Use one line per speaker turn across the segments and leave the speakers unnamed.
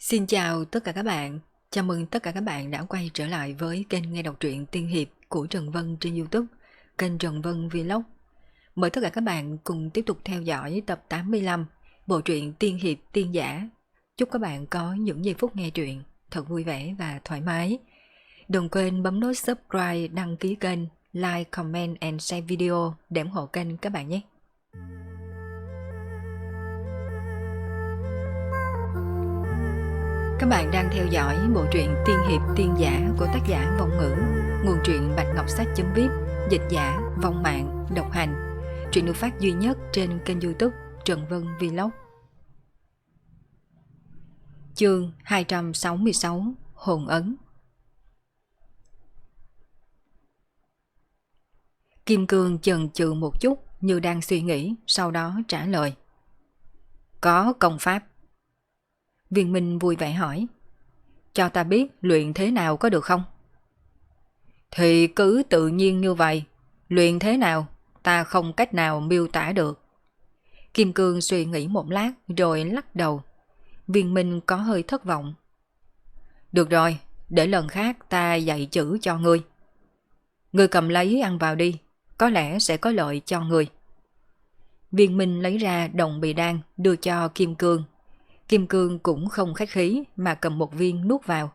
Xin chào tất cả các bạn. Chào mừng tất cả các bạn đã quay trở lại với kênh nghe đọc truyện tiên hiệp của Trần Vân trên YouTube, kênh Trần Vân Vlog. Mời tất cả các bạn cùng tiếp tục theo dõi tập 85 bộ truyện tiên hiệp tiên giả. Chúc các bạn có những giây phút nghe truyện thật vui vẻ và thoải mái. Đừng quên bấm nút subscribe, đăng ký kênh, like, comment and share video để ủng hộ kênh các bạn nhé. Các bạn đang theo dõi bộ truyện tiên hiệp tiên giả của tác giả Vong Ngữ, nguồn truyện Bạch Ngọc Sách.vip, dịch giả Vong Mạng, độc hành. Truyện được phát duy nhất trên kênh YouTube Trần Vân Vlog. Chương 266 Hồn ấn. Kim Cương chần chừ một chút như đang suy nghĩ, sau đó trả lời. Có công pháp. Viên Minh vui vẻ hỏi. Cho ta biết luyện thế nào có được không? Thì cứ tự nhiên như vậy. Luyện thế nào ta không cách nào miêu tả được. Kim Cương suy nghĩ một lát rồi lắc đầu. Viên Minh có hơi thất vọng. Được rồi, để lần khác ta dạy chữ cho ngươi. Ngươi cầm lấy ăn vào đi, có lẽ sẽ có lợi cho ngươi. Viên Minh lấy ra đồng bì đan đưa cho Kim Cương. Kim Cương cũng không khách khí mà cầm một viên nuốt vào.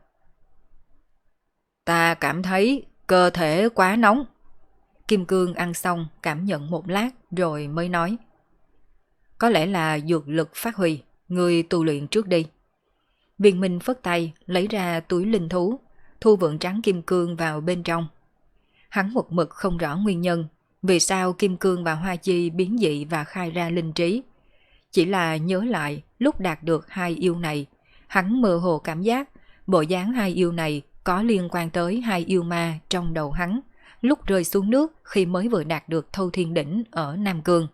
Ta cảm thấy cơ thể quá nóng. Kim Cương ăn xong cảm nhận một lát rồi mới nói. Có lẽ là dược lực phát huy, ngươi tu luyện trước đi. Viên Minh phất tay lấy ra túi linh thú, thu vượng trắng Kim Cương vào bên trong. Hắn một mực không rõ nguyên nhân vì sao Kim Cương và Hoa Chi biến dị và khai ra linh trí. Chỉ là nhớ lại lúc đạt được hai yêu này, hắn mơ hồ cảm giác bộ dáng hai yêu này có liên quan tới hai yêu ma trong đầu hắn lúc rơi xuống nước khi mới vừa đạt được Thâu Thiên Đỉnh ở Nam Cương.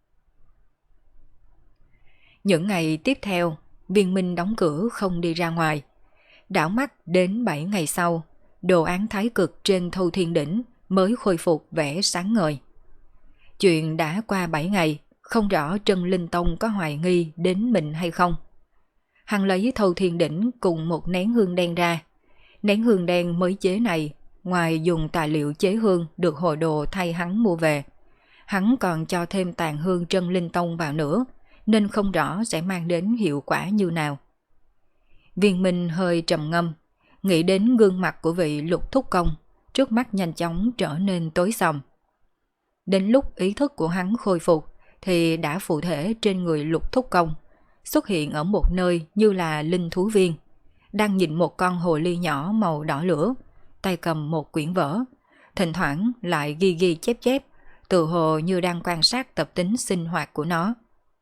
Những ngày tiếp theo, Viên Minh đóng cửa không đi ra ngoài. Đảo mắt đến 7 ngày sau, đồ án thái cực trên Thâu Thiên Đỉnh mới khôi phục vẻ sáng ngời. Chuyện đã qua 7 ngày, không rõ Trân Linh Tông có hoài nghi đến mình hay không. Hắn lấy Thâu Thiên Đỉnh cùng một nén hương đen ra. Nén hương đen mới chế này, ngoài dùng tài liệu chế hương được hội đồ thay hắn mua về, hắn còn cho thêm tàn hương Trân Linh Tông vào nữa, nên không rõ sẽ mang đến hiệu quả như nào. Viên Minh hơi trầm ngâm, nghĩ đến gương mặt của vị Lục Thúc Công, trước mắt nhanh chóng trở nên tối sầm. Đến lúc ý thức của hắn khôi phục, thì đã phụ thể trên người Lục Thúc Công, xuất hiện ở một nơi như là linh thú viên, đang nhìn một con hồ ly nhỏ màu đỏ lửa, tay cầm một quyển vở, thỉnh thoảng lại ghi ghi chép chép, tự hồ như đang quan sát tập tính sinh hoạt của nó.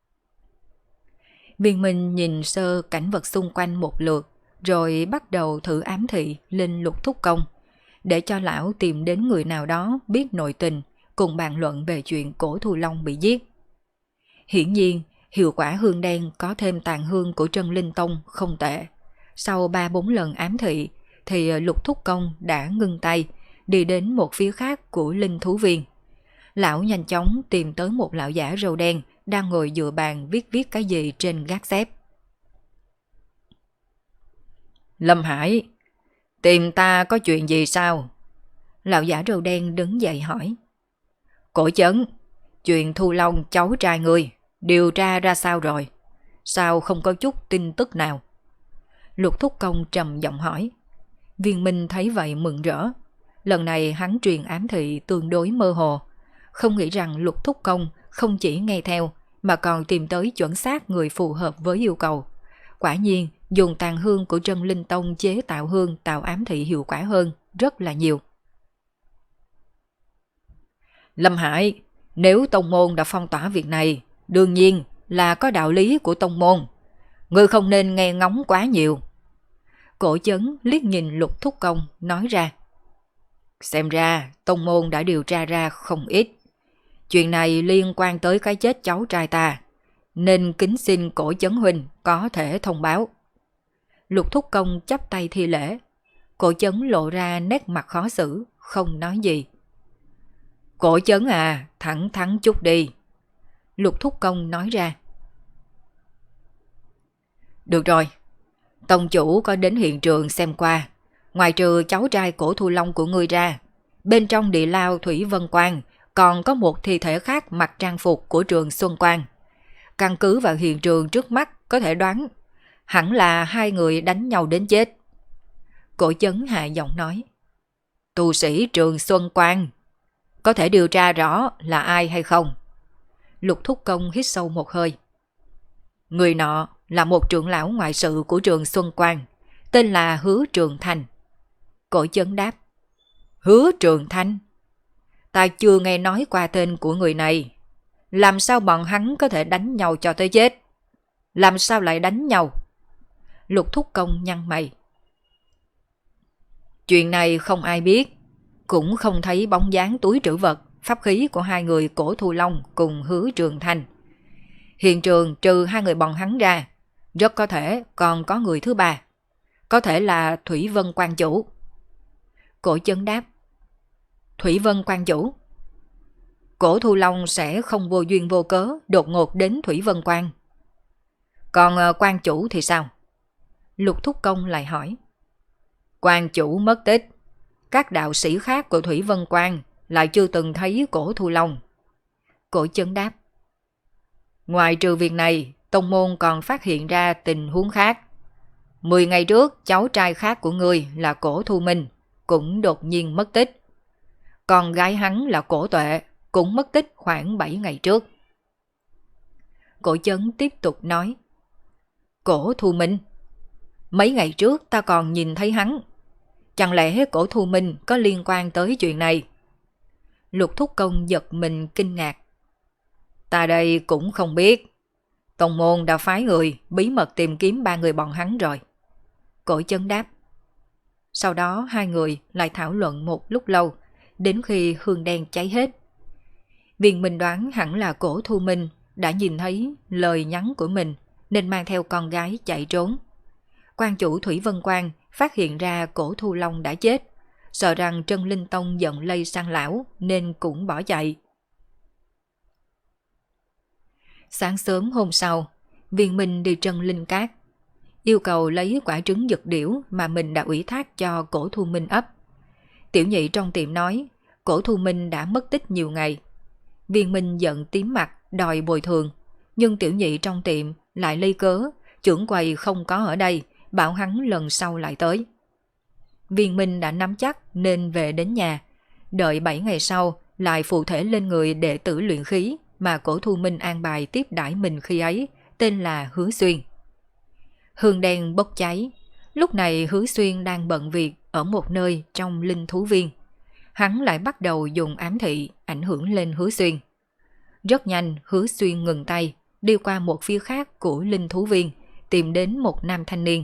Viên Minh nhìn sơ cảnh vật xung quanh một lượt, rồi bắt đầu thử ám thị lên Lục Thúc Công, để cho lão tìm đến người nào đó biết nội tình, cùng bàn luận về chuyện Cổ Thù Long bị giết. Hiển nhiên, hiệu quả hương đen có thêm tàn hương của Trân Linh Tông không tệ. Sau 3-4 lần ám thị, thì Lục Thúc Công đã ngưng tay, đi đến một phía khác của linh thú viên. Lão nhanh chóng tìm tới một lão giả râu đen đang ngồi dựa bàn viết cái gì trên gác xếp. Lâm Hải, tìm ta có chuyện gì sao? Lão giả râu đen đứng dậy hỏi. Cổ Chấn, chuyện Thu Long cháu trai người điều tra ra sao rồi? Sao không có chút tin tức nào? Lục Thúc Công trầm giọng hỏi. Viên Minh thấy vậy mừng rỡ. Lần này hắn truyền ám thị tương đối mơ hồ, không nghĩ rằng Lục Thúc Công không chỉ nghe theo mà còn tìm tới chuẩn xác người phù hợp với yêu cầu. Quả nhiên dùng tàn hương của Trân Linh Tông chế tạo hương tạo ám thị hiệu quả hơn rất là nhiều. Lâm Hải, nếu tông môn đã phong tỏa việc này, đương nhiên là có đạo lý của tông môn. Ngươi không nên nghe ngóng quá nhiều. Cổ Chấn liếc nhìn Lục Thúc Công nói ra. Xem ra tông môn đã điều tra ra không ít. Chuyện này liên quan tới cái chết cháu trai ta, nên kính xin Cổ Chấn huynh có thể thông báo. Lục Thúc Công chắp tay thi lễ. Cổ Chấn lộ ra nét mặt khó xử, không nói gì. Cổ Chấn à, thẳng thắn chút đi. Lục Thúc Công nói ra. Được rồi, Tông chủ có đến hiện trường xem qua. Ngoài trừ cháu trai Cổ Thu Long của ngươi ra, bên trong địa lao Thủy Vân Quan còn có một thi thể khác mặc trang phục của Trường Xuân Quan. Căn cứ vào hiện trường trước mắt có thể đoán hẳn là hai người đánh nhau đến chết. Cổ Chấn hạ giọng nói. Tu sĩ Trường Xuân Quan, có thể điều tra rõ là ai hay không? Lục Thúc Công hít sâu một hơi. Người nọ là một trưởng lão ngoại sự của Trường Xuân Quan, tên là Hứa Trường Thanh. Cổ Chấn đáp. Hứa Trường Thanh? Ta chưa nghe nói qua tên của người này. Làm sao bọn hắn có thể đánh nhau cho tới chết? Làm sao lại đánh nhau? Lục Thúc Công nhăn mày. Chuyện này không ai biết, cũng không thấy bóng dáng túi trữ vật, pháp khí của hai người Cổ Thu Long cùng Hứa Trường Thanh. Hiện trường trừ hai người bọn hắn ra, rất có thể còn có người thứ ba. Có thể là Thủy Vân Quan chủ. Cổ Chấn đáp. Thủy Vân Quan chủ? Cổ Thu Long sẽ không vô duyên vô cớ đột ngột đến Thủy Vân Quan. Còn quan chủ thì sao? Lục Thúc Công lại hỏi. Quan chủ mất tích, các đạo sĩ khác của Thủy Vân Quan lại chưa từng thấy Cổ Thu Long. Cổ Chấn đáp. Ngoài trừ việc này, tông môn còn phát hiện ra tình huống khác. 10 ngày trước, cháu trai khác của ngươi là Cổ Thu Minh cũng đột nhiên mất tích. Còn gái hắn là Cổ Tuệ cũng mất tích khoảng 7 ngày trước. Cổ Chấn tiếp tục nói. Cổ Thu Minh? Mấy ngày trước ta còn nhìn thấy hắn. Chẳng lẽ Cổ Thu Minh có liên quan tới chuyện này? Lục Thúc Công giật mình kinh ngạc. Ta đây cũng không biết. Tông môn đã phái người bí mật tìm kiếm ba người bọn hắn rồi. Cổ Chấn đáp. Sau đó hai người lại thảo luận một lúc lâu, đến khi hương đen cháy hết. Viên Minh đoán hẳn là Cổ Thu Minh đã nhìn thấy lời nhắn của mình nên mang theo con gái chạy trốn. Quan chủ Thủy Vân Quan phát hiện ra Cổ Thu Long đã chết, sợ rằng Trân Linh Tông giận lây sang lão nên cũng bỏ chạy. Sáng sớm hôm sau, Viên Minh đi Trân Linh Cát, yêu cầu lấy quả trứng dược điểu mà mình đã ủy thác cho Cổ Thu Minh ấp. Tiểu nhị trong tiệm nói Cổ Thu Minh đã mất tích nhiều ngày. Viên Minh giận tím mặt đòi bồi thường, nhưng tiểu nhị trong tiệm lại lấy cớ trưởng quầy không có ở đây, bảo hắn lần sau lại tới. Viên Minh đã nắm chắc nên về đến nhà, đợi 7 ngày sau lại phụ thể lên người đệ tử luyện khí mà Cổ Thu Minh an bài tiếp đãi mình khi ấy, tên là Hứa Xuyên. Hương đen bốc cháy, lúc này Hứa Xuyên đang bận việc ở một nơi trong linh thú viên. Hắn lại bắt đầu dùng ám thị ảnh hưởng lên Hứa Xuyên. Rất nhanh Hứa Xuyên ngừng tay, đi qua một phía khác của linh thú viên, tìm đến một nam thanh niên.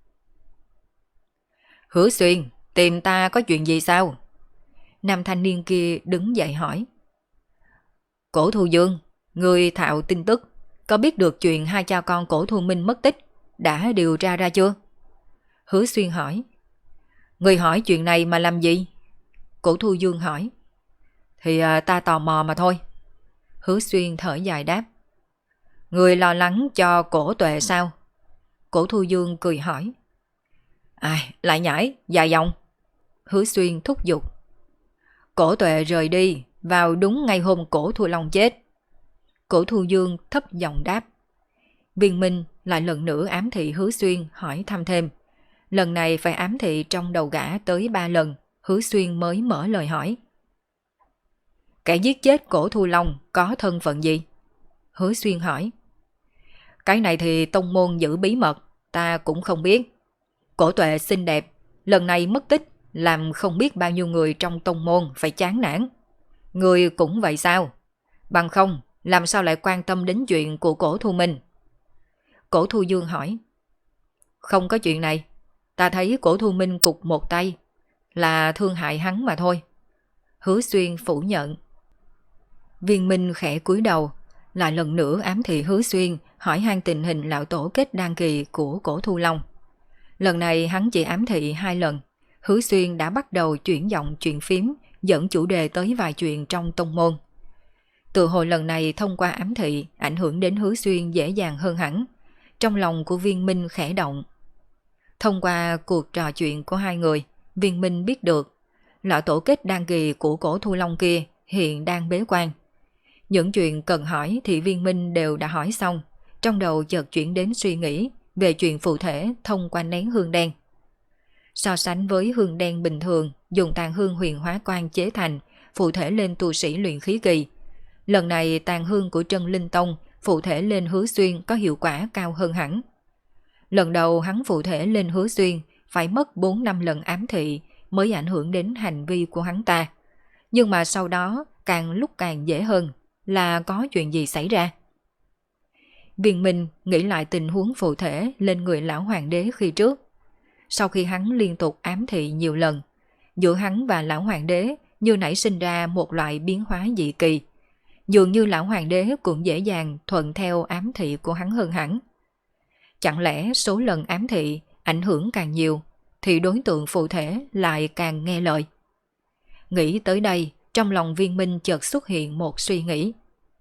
Hứa Xuyên, tìm ta có chuyện gì sao? Nam thanh niên kia đứng dậy hỏi. Cổ Thu Dương, người thạo tin tức, có biết được chuyện hai cha con Cổ Thu Minh mất tích, đã điều tra ra chưa? Hứa Xuyên hỏi. Người hỏi chuyện này mà làm gì? Cổ Thu Dương hỏi. Thì ta tò mò mà thôi. Hứa Xuyên thở dài đáp. Người lo lắng cho Cổ Tuệ sao? Cổ Thu Dương cười hỏi. Ai, lại nhảy, dài dòng. Hứa Xuyên thúc giục. Cổ Tuệ rời đi vào đúng ngày hôm Cổ Thu Long chết. Cổ Thu Dương thấp giọng đáp. Viên Minh lại lần nữa ám thị Hứa Xuyên hỏi thăm thêm. Lần này phải ám thị trong đầu gã tới 3 lần, Hứa Xuyên mới mở lời hỏi. Kẻ giết chết Cổ Thu Long có thân phận gì? Hứa Xuyên hỏi. Cái này thì tông môn giữ bí mật, ta cũng không biết. Cổ Tuệ xinh đẹp, lần này mất tích, làm không biết bao nhiêu người trong tông môn phải chán nản. Người cũng vậy sao? Bằng không, làm sao lại quan tâm đến chuyện của Cổ Thu Minh? Cổ Thu Dương hỏi. Không có chuyện này, ta thấy Cổ Thu Minh cục một tay, là thương hại hắn mà thôi. Hứa Xuyên phủ nhận. Viên Minh khẽ cúi đầu, lại lần nữa ám thị Hứa Xuyên hỏi han tình hình lão tổ kết đan kỳ của Cổ Thu Long. Lần này hắn chỉ ám thị 2 lần, Hứa Xuyên đã bắt đầu chuyển giọng chuyện phím, dẫn chủ đề tới vài chuyện trong tông môn. Từ hồi lần này thông qua ám thị ảnh hưởng đến Hứa Xuyên dễ dàng hơn hẳn. Trong lòng của Viên Minh khẽ động. Thông qua cuộc trò chuyện của hai người, Viên Minh biết được lọ tổ kết đan kỳ của cổ Thu Long kia hiện đang bế quan. Những chuyện cần hỏi thì Viên Minh đều đã hỏi xong, trong đầu chợt chuyển đến suy nghĩ về chuyện phụ thể thông qua nén hương đen. So sánh với hương đen bình thường dùng tàn hương huyền hóa quan chế thành, phụ thể lên tu sĩ luyện khí kỳ. Lần này tàn hương của Trân Linh Tông phụ thể lên Hứa Xuyên có hiệu quả cao hơn hẳn. Lần đầu hắn phụ thể lên Hứa Xuyên phải mất 4 năm lần ám thị mới ảnh hưởng đến hành vi của hắn ta. Nhưng mà sau đó càng lúc càng dễ hơn, là có chuyện gì xảy ra? Viên Minh nghĩ lại tình huống phụ thể lên người lão hoàng đế khi trước. Sau khi hắn liên tục ám thị nhiều lần, giữa hắn và lão hoàng đế như nảy sinh ra một loại biến hóa dị kỳ. Dường như lão hoàng đế cũng dễ dàng thuận theo ám thị của hắn hơn hẳn. Chẳng lẽ số lần ám thị ảnh hưởng càng nhiều thì đối tượng phụ thể lại càng nghe lời? Nghĩ tới đây, trong lòng Viên Minh chợt xuất hiện một suy nghĩ.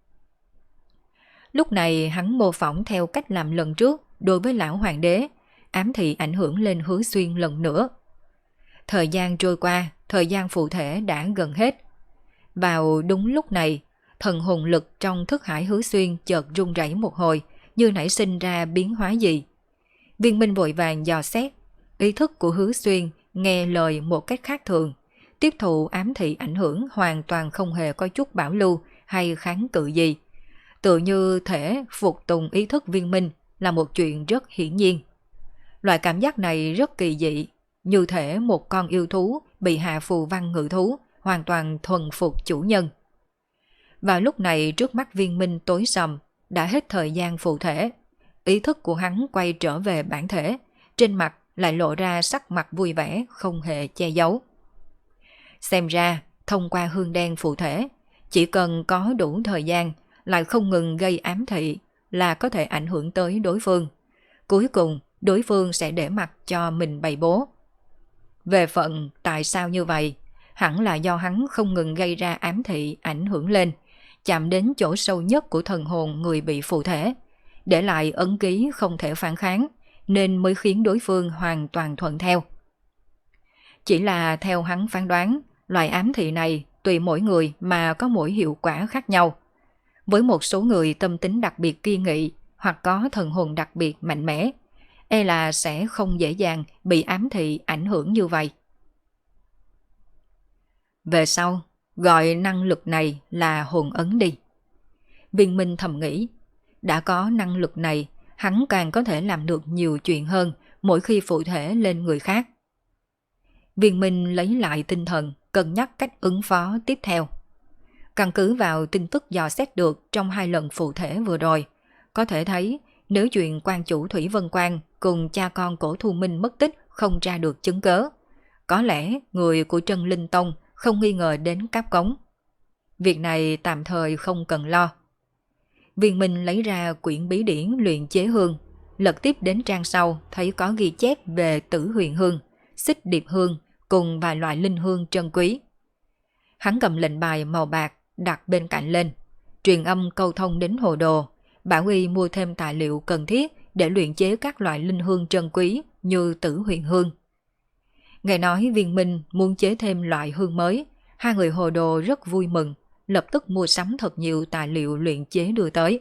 Lúc này hắn mô phỏng theo cách làm lần trước đối với lão hoàng đế, ám thị ảnh hưởng lên Hứa Xuyên lần nữa. Thời gian trôi qua, thời gian phụ thể đã gần hết. Vào đúng lúc này, thần hồn lực trong thức hải Hứa Xuyên chợt rung rẩy một hồi, như nảy sinh ra biến hóa gì. Viên Minh vội vàng dò xét, ý thức của Hứa Xuyên nghe lời một cách khác thường, tiếp thụ ám thị ảnh hưởng hoàn toàn không hề có chút bảo lưu hay kháng cự gì. Tự như thể phục tùng ý thức Viên Minh là một chuyện rất hiển nhiên. Loại cảm giác này rất kỳ dị, như thể một con yêu thú bị hạ phù văn ngự thú, hoàn toàn thuần phục chủ nhân. Vào lúc này trước mắt Viên Minh tối sầm, đã hết thời gian phụ thể. Ý thức của hắn quay trở về bản thể, trên mặt lại lộ ra sắc mặt vui vẻ không hề che giấu. Xem ra, thông qua hương đen phụ thể, chỉ cần có đủ thời gian, lại không ngừng gây ám thị là có thể ảnh hưởng tới đối phương. Cuối cùng, đối phương sẽ để mặc cho mình bày bố. Về phận tại sao như vậy, hẳn là do hắn không ngừng gây ra ám thị ảnh hưởng lên, chạm đến chỗ sâu nhất của thần hồn người bị phụ thể, để lại ấn ký không thể phản kháng, nên mới khiến đối phương hoàn toàn thuận theo. Chỉ là theo hắn phán đoán, loại ám thị này tùy mỗi người mà có mỗi hiệu quả khác nhau. Với một số người tâm tính đặc biệt kiên nghị hoặc có thần hồn đặc biệt mạnh mẽ, e là sẽ không dễ dàng bị ám thị ảnh hưởng như vậy. Về sau, gọi năng lực này là hồn ấn đi. Viên Minh thầm nghĩ, đã có năng lực này, hắn càng có thể làm được nhiều chuyện hơn mỗi khi phụ thể lên người khác. Viên Minh lấy lại tinh thần, cân nhắc cách ứng phó tiếp theo. Căn cứ vào tin tức dò xét được trong 2 lần phụ thể vừa rồi, có thể thấy nếu chuyện quan chủ Thủy Vân Quan cùng cha con Cổ Thu Minh mất tích không ra được chứng cớ, có lẽ người của Trân Linh Tông không nghi ngờ đến cáp cống. Việc này tạm thời không cần lo. Viên Minh lấy ra quyển bí điển luyện chế hương, lật tiếp đến trang sau thấy có ghi chép về Tử Huyền Hương, Xích Điệp Hương cùng vài loại linh hương trân quý. Hắn cầm lệnh bài màu bạc đặt bên cạnh lên, truyền âm câu thông đến Hồ Đồ, bảo y mua thêm tài liệu cần thiết để luyện chế các loại linh hương trân quý như Tử Huyền Hương. Nghe nói Viên Minh muốn chế thêm loại hương mới, hai người Hồ Đồ rất vui mừng, lập tức mua sắm thật nhiều tài liệu luyện chế đưa tới.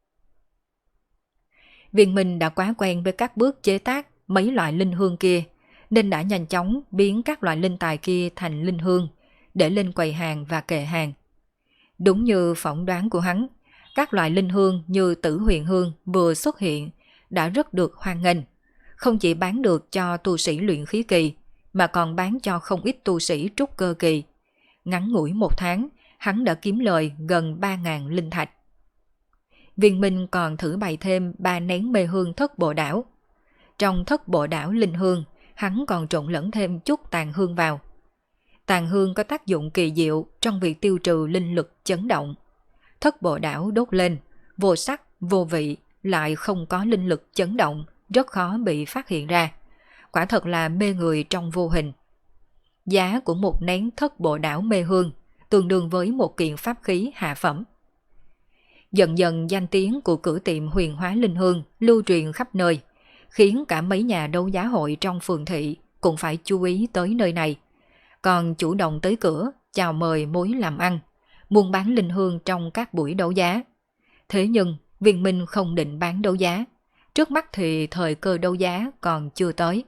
Viên Minh đã quá quen với các bước chế tác mấy loại linh hương kia, nên đã nhanh chóng biến các loại linh tài kia thành linh hương, để lên quầy hàng và kệ hàng. Đúng như phỏng đoán của hắn, các loại linh hương như Tử Huyền Hương vừa xuất hiện đã rất được hoan nghênh, không chỉ bán được cho tu sĩ luyện khí kỳ, mà còn bán cho không ít tu sĩ trúc cơ kỳ. Ngắn ngủi 1 tháng, hắn đã kiếm lời gần 3.000 linh thạch. Viên Minh còn thử bày thêm 3 nén mê hương thất bộ đảo. Trong thất bộ đảo linh hương, hắn còn trộn lẫn thêm chút tàn hương vào. Tàn hương có tác dụng kỳ diệu trong việc tiêu trừ linh lực chấn động. Thất bộ đảo đốt lên, vô sắc, vô vị, lại không có linh lực chấn động, rất khó bị phát hiện ra. Quả thật là mê người trong vô hình. Giá của một nén thất bộ đảo mê hương tương đương với một kiện pháp khí hạ phẩm. Dần dần danh tiếng của cửa tiệm huyền hóa linh hương lưu truyền khắp nơi, khiến cả mấy nhà đấu giá hội trong phường thị cũng phải chú ý tới nơi này, còn chủ động tới cửa chào mời mối làm ăn, buôn bán linh hương trong các buổi đấu giá. Thế nhưng Viên Minh không định bán đấu giá, trước mắt thì thời cơ đấu giá còn chưa tới.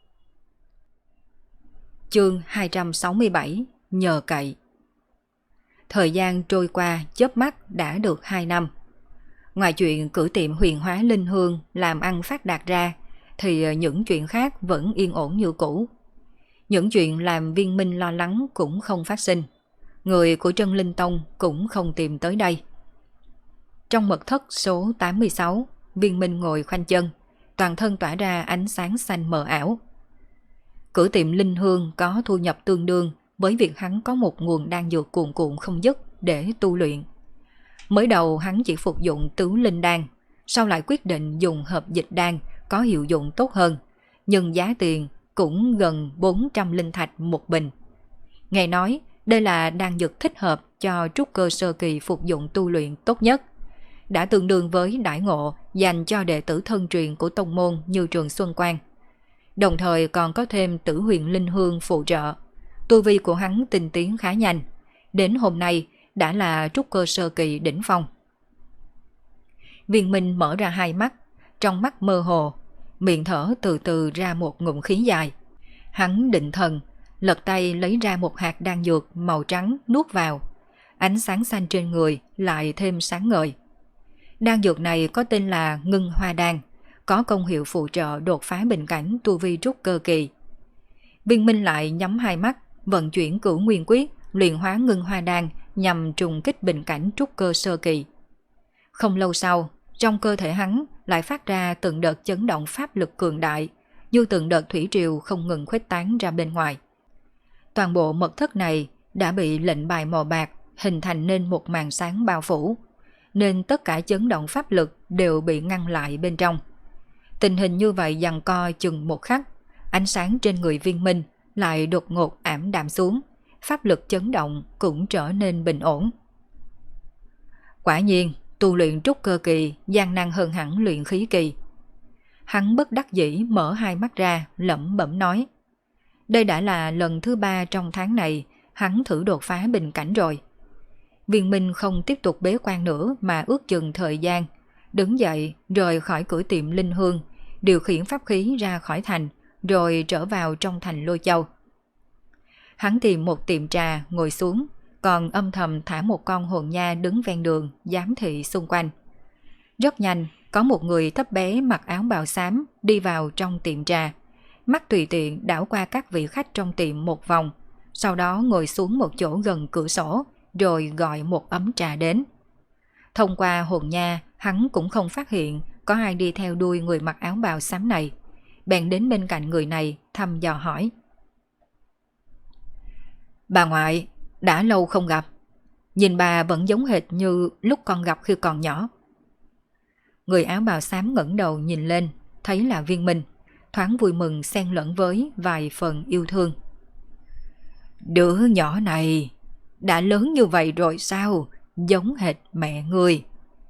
Chương 267 nhờ cậy. Thời gian trôi qua chớp mắt đã được 2 năm. Ngoài chuyện cử tiệm huyền hóa linh hương làm ăn phát đạt ra, thì những chuyện khác vẫn yên ổn như cũ. Những chuyện làm Viên Minh lo lắng cũng không phát sinh. Người của Trân Linh Tông cũng không tìm tới đây. Trong mật thất số 86, Viên Minh ngồi khoanh chân, toàn thân tỏa ra ánh sáng xanh mờ ảo. Cử tiệm linh hương có thu nhập tương đương với việc hắn có một nguồn đan dược cuồn cuộn không dứt để tu luyện. Mới đầu hắn chỉ phục dụng tứ linh đan, sau lại quyết định dùng hợp dịch đan có hiệu dụng tốt hơn, nhưng giá tiền cũng gần 400 linh thạch một bình. Nghe nói đây là đan dược thích hợp cho trúc cơ sơ kỳ phục dụng tu luyện tốt nhất, đã tương đương với đãi ngộ dành cho đệ tử thân truyền của tông môn như Trường Xuân Quan. Đồng thời còn có thêm tử huyền linh hương phụ trợ, tu vi của hắn tinh tiến khá nhanh, đến hôm nay đã là trúc cơ sơ kỳ đỉnh phong. Viên Minh mở ra hai mắt, trong mắt mơ hồ, miệng thở từ từ ra một ngụm khí dài. Hắn định thần, lật tay lấy ra một hạt đan dược màu trắng nuốt vào, ánh sáng xanh trên người lại thêm sáng ngời. Đan dược này có tên là Ngưng Hoa Đan, có công hiệu phụ trợ đột phá bình cảnh tu vi trúc cơ kỳ. Viên Minh lại nhắm hai mắt, vận chuyển Cửu Nguyên Quyết, luyện hóa Ngưng Hoa Đan nhằm trùng kích bình cảnh trúc cơ sơ kỳ. Không lâu sau, trong cơ thể hắn lại phát ra từng đợt chấn động pháp lực cường đại, như từng đợt thủy triều không ngừng khuếch tán ra bên ngoài. Toàn bộ mật thất này đã bị lệnh bài màu bạc hình thành nên một màn sáng bao phủ, nên tất cả chấn động pháp lực đều bị ngăn lại bên trong. Tình hình như vậy giằng co chừng một khắc, ánh sáng trên người Viên Minh lại đột ngột ảm đạm xuống, pháp lực chấn động cũng trở nên bình ổn. Quả nhiên, tu luyện trúc cơ kỳ gian nan hơn hẳn luyện khí kỳ. Hắn bất đắc dĩ mở hai mắt ra, lẩm bẩm nói. Đây đã là lần thứ 3 trong tháng này hắn thử đột phá bình cảnh rồi. Viên Minh không tiếp tục bế quan nữa mà ước chừng thời gian, đứng dậy rời khỏi cửa tiệm linh hương, điều khiển pháp khí ra khỏi thành, rồi trở vào trong thành Lôi Châu. Hắn tìm một tiệm trà ngồi xuống, còn âm thầm thả một con hồn nha đứng ven đường giám thị xung quanh. Rất nhanh, có một người thấp bé mặc áo bào xám đi vào trong tiệm trà, mắt tùy tiện đảo qua các vị khách trong tiệm một vòng, sau đó ngồi xuống một chỗ gần cửa sổ, rồi gọi một ấm trà đến. Thông qua hồn nha, hắn cũng không phát hiện có ai đi theo đuôi người mặc áo bào xám này, bèn đến bên cạnh người này thăm dò hỏi. Bà ngoại, đã lâu không gặp, nhìn bà vẫn giống hệt như lúc con gặp khi còn nhỏ. Người áo bào xám ngẩng đầu nhìn lên, thấy là Viên Minh, thoáng vui mừng xen lẫn với vài phần yêu thương. Đứa nhỏ này đã lớn như vậy rồi sao, giống hệt mẹ người.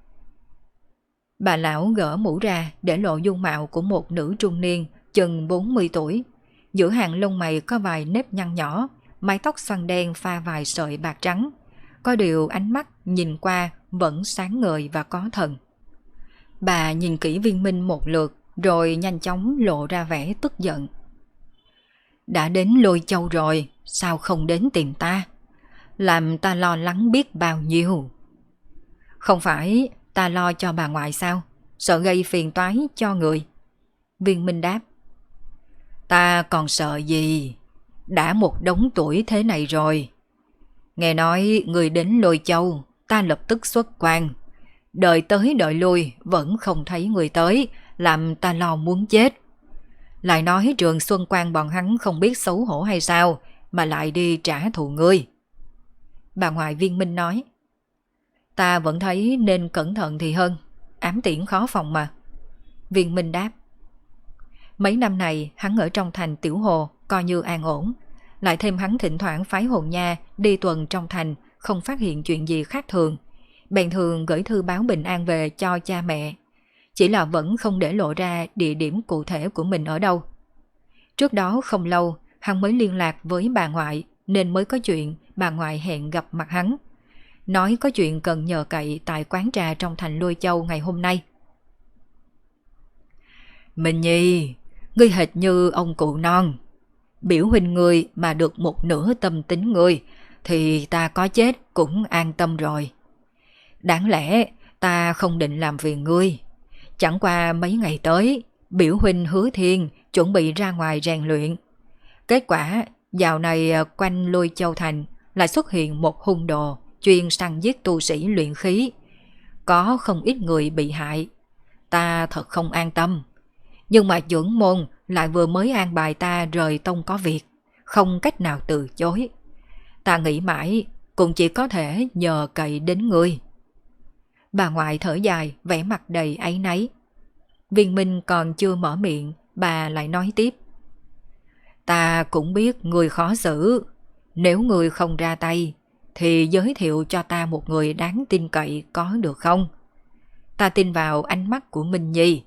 Bà lão gỡ mũ ra để lộ dung mạo của một nữ trung niên chừng 40 tuổi. Giữa hàng lông mày có vài nếp nhăn nhỏ, mái tóc xoăn đen pha vài sợi bạc trắng. Có điều ánh mắt nhìn qua vẫn sáng ngời và có thần. Bà nhìn kỹ Viên Minh một lượt rồi nhanh chóng lộ ra vẻ tức giận. Đã đến Lôi Châu rồi, sao không đến tìm ta? Làm ta lo lắng biết bao nhiêu. Không phải ta lo cho bà ngoại sao? Sợ gây phiền toái cho người. Viên Minh đáp. Ta còn sợ gì? Đã một đống tuổi thế này rồi. Nghe nói người đến Lôi Châu, ta lập tức xuất quan. Đợi tới đợi lui vẫn không thấy người tới, làm ta lo muốn chết. Lại nói Trường Xuân Quan bọn hắn không biết xấu hổ hay sao, mà lại đi trả thù ngươi. Bà ngoại Viên Minh nói. Ta vẫn thấy nên cẩn thận thì hơn, ám tiễn khó phòng mà. Viên Minh đáp. Mấy năm này hắn ở trong thành Tiểu Hồ coi như an ổn, lại thêm hắn thỉnh thoảng phái hồn nha đi tuần trong thành, không phát hiện chuyện gì khác thường, bèn thường gửi thư báo bình an về cho cha mẹ. chỉ là vẫn không để lộ ra địa điểm cụ thể của mình ở đâu. Trước đó không lâu, hắn mới liên lạc với bà ngoại nên mới có chuyện bà ngoại hẹn gặp mặt hắn. Nói có chuyện cần nhờ cậy tại quán trà trong thành Lôi Châu ngày hôm nay. Minh Nhi, ngươi hệt như ông cụ non. Biểu huynh ngươi mà được một nửa tâm tính ngươi thì ta có chết cũng an tâm rồi. Đáng lẽ ta không định làm phiền ngươi. Chẳng qua mấy ngày tới, biểu huynh Hứa Thiên chuẩn bị ra ngoài rèn luyện. Kết quả, dạo này quanh Lôi Châu Thành lại xuất hiện một hung đồ chuyên săn giết tu sĩ luyện khí. Có không ít người bị hại. Ta thật không an tâm. Nhưng mà dưỡng môn lại vừa mới an bài ta rời tông có việc, không cách nào từ chối. Ta nghĩ mãi cũng chỉ có thể nhờ cậy đến ngươi. Bà ngoại thở dài, vẻ mặt đầy áy náy. Viên Minh còn chưa mở miệng, bà lại nói tiếp. Ta cũng biết ngươi khó xử. Nếu ngươi không ra tay, thì giới thiệu cho ta một người đáng tin cậy có được không? Ta tin vào ánh mắt của Minh Nhi.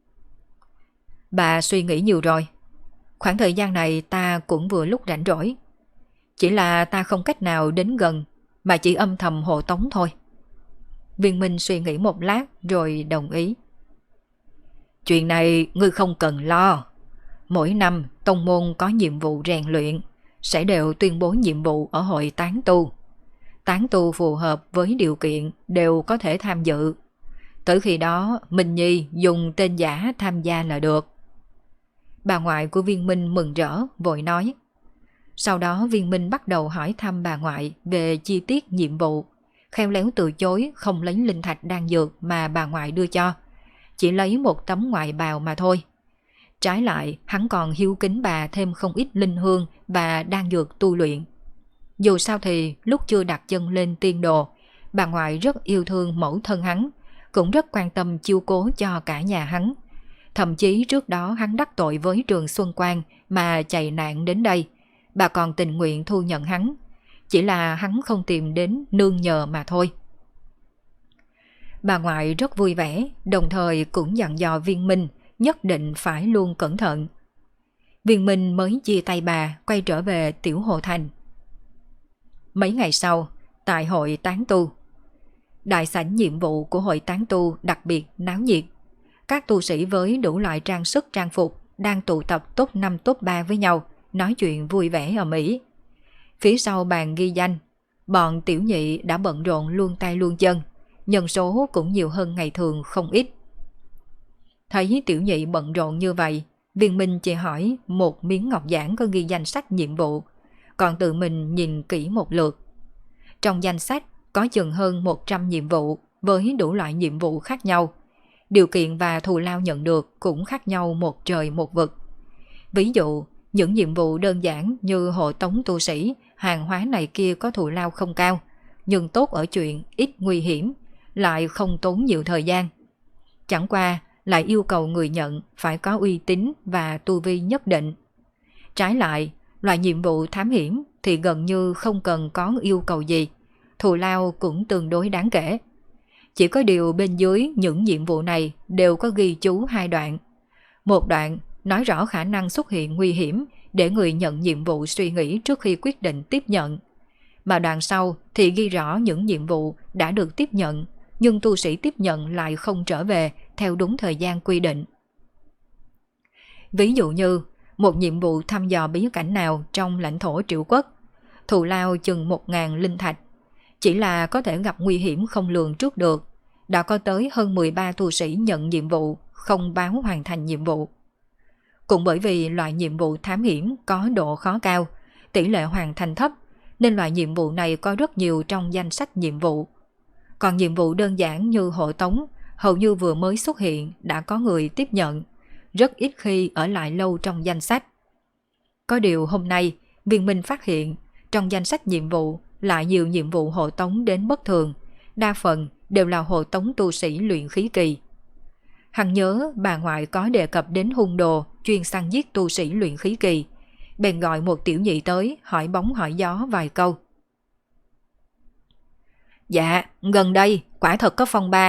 Bà suy nghĩ nhiều rồi. Khoảng thời gian này ta cũng vừa lúc rảnh rỗi. Chỉ là ta không cách nào đến gần, mà chỉ âm thầm hộ tống thôi. Viên Minh suy nghĩ một lát rồi đồng ý. Chuyện này ngươi không cần lo. Mỗi năm tông môn có nhiệm vụ rèn luyện, sẽ đều tuyên bố nhiệm vụ ở hội tán tu. Tán tu phù hợp với điều kiện đều có thể tham dự. Tới khi đó Minh Nhi dùng tên giả tham gia là được. Bà ngoại của Viên Minh mừng rỡ vội nói. Sau đó Viên Minh bắt đầu hỏi thăm bà ngoại về chi tiết nhiệm vụ, khéo léo từ chối không lấy linh thạch đan dược mà bà ngoại đưa cho, chỉ lấy một tấm ngoại bào mà thôi. Trái lại hắn còn hiếu kính bà thêm không ít linh hương và đan dược tu luyện. Dù sao thì lúc chưa đặt chân lên tiên đồ, bà ngoại rất yêu thương mẫu thân hắn, cũng rất quan tâm chiếu cố cho cả nhà hắn. Thậm chí trước đó hắn đắc tội với Trường Xuân Quang mà chạy nạn đến đây, bà còn tình nguyện thu nhận hắn, chỉ là hắn không tìm đến nương nhờ mà thôi. Bà ngoại rất vui vẻ, đồng thời cũng dặn dò Viên Minh nhất định phải luôn cẩn thận. Viên Minh mới chia tay bà, quay trở về Tiểu Hồ Thành. Mấy ngày sau, tại hội tán tu, đại sảnh nhiệm vụ của hội tán tu đặc biệt náo nhiệt. Các tu sĩ với đủ loại trang sức trang phục đang tụ tập top 5 top 3 với nhau, nói chuyện vui vẻ ầm ĩ. Phía sau bàn ghi danh, bọn tiểu nhị đã bận rộn luôn tay luôn chân, nhân số cũng nhiều hơn ngày thường không ít. Thấy tiểu nhị bận rộn như vậy, Viên Minh chỉ hỏi một miếng ngọc giản có ghi danh sách nhiệm vụ, còn tự mình nhìn kỹ một lượt. Trong danh sách có chừng hơn 100 nhiệm vụ với đủ loại nhiệm vụ khác nhau. Điều kiện và thù lao nhận được cũng khác nhau một trời một vực. Ví dụ, những nhiệm vụ đơn giản như hộ tống tu sĩ, hàng hóa này kia có thù lao không cao, nhưng tốt ở chuyện ít nguy hiểm, lại không tốn nhiều thời gian. Chẳng qua lại yêu cầu người nhận phải có uy tín và tu vi nhất định. Trái lại, loại nhiệm vụ thám hiểm thì gần như không cần có yêu cầu gì, thù lao cũng tương đối đáng kể. Chỉ có điều bên dưới những nhiệm vụ này đều có ghi chú hai đoạn. Một đoạn nói rõ khả năng xuất hiện nguy hiểm để người nhận nhiệm vụ suy nghĩ trước khi quyết định tiếp nhận. Mà đoạn sau thì ghi rõ những nhiệm vụ đã được tiếp nhận, nhưng tu sĩ tiếp nhận lại không trở về theo đúng thời gian quy định. Ví dụ như một nhiệm vụ thăm dò bí cảnh nào trong lãnh thổ Triệu Quốc, thù lao chừng 1.000 linh thạch. Chỉ là có thể gặp nguy hiểm không lường trước được, đã có tới hơn 13 tu sĩ nhận nhiệm vụ không báo hoàn thành nhiệm vụ. Cũng bởi vì loại nhiệm vụ thám hiểm có độ khó cao, tỷ lệ hoàn thành thấp, nên loại nhiệm vụ này có rất nhiều trong danh sách nhiệm vụ. Còn nhiệm vụ đơn giản như hộ tống, hầu như vừa mới xuất hiện đã có người tiếp nhận, rất ít khi ở lại lâu trong danh sách. Có điều hôm nay, Viên Minh phát hiện trong danh sách nhiệm vụ lại nhiều nhiệm vụ hộ tống đến bất thường, đa phần đều là hộ tống tu sĩ luyện khí kỳ. Hắn nhớ bà ngoại có đề cập đến hung đồ chuyên săn giết tu sĩ luyện khí kỳ, bèn gọi một tiểu nhị tới hỏi bóng hỏi gió vài câu. Dạ, gần đây quả thật có phong ba,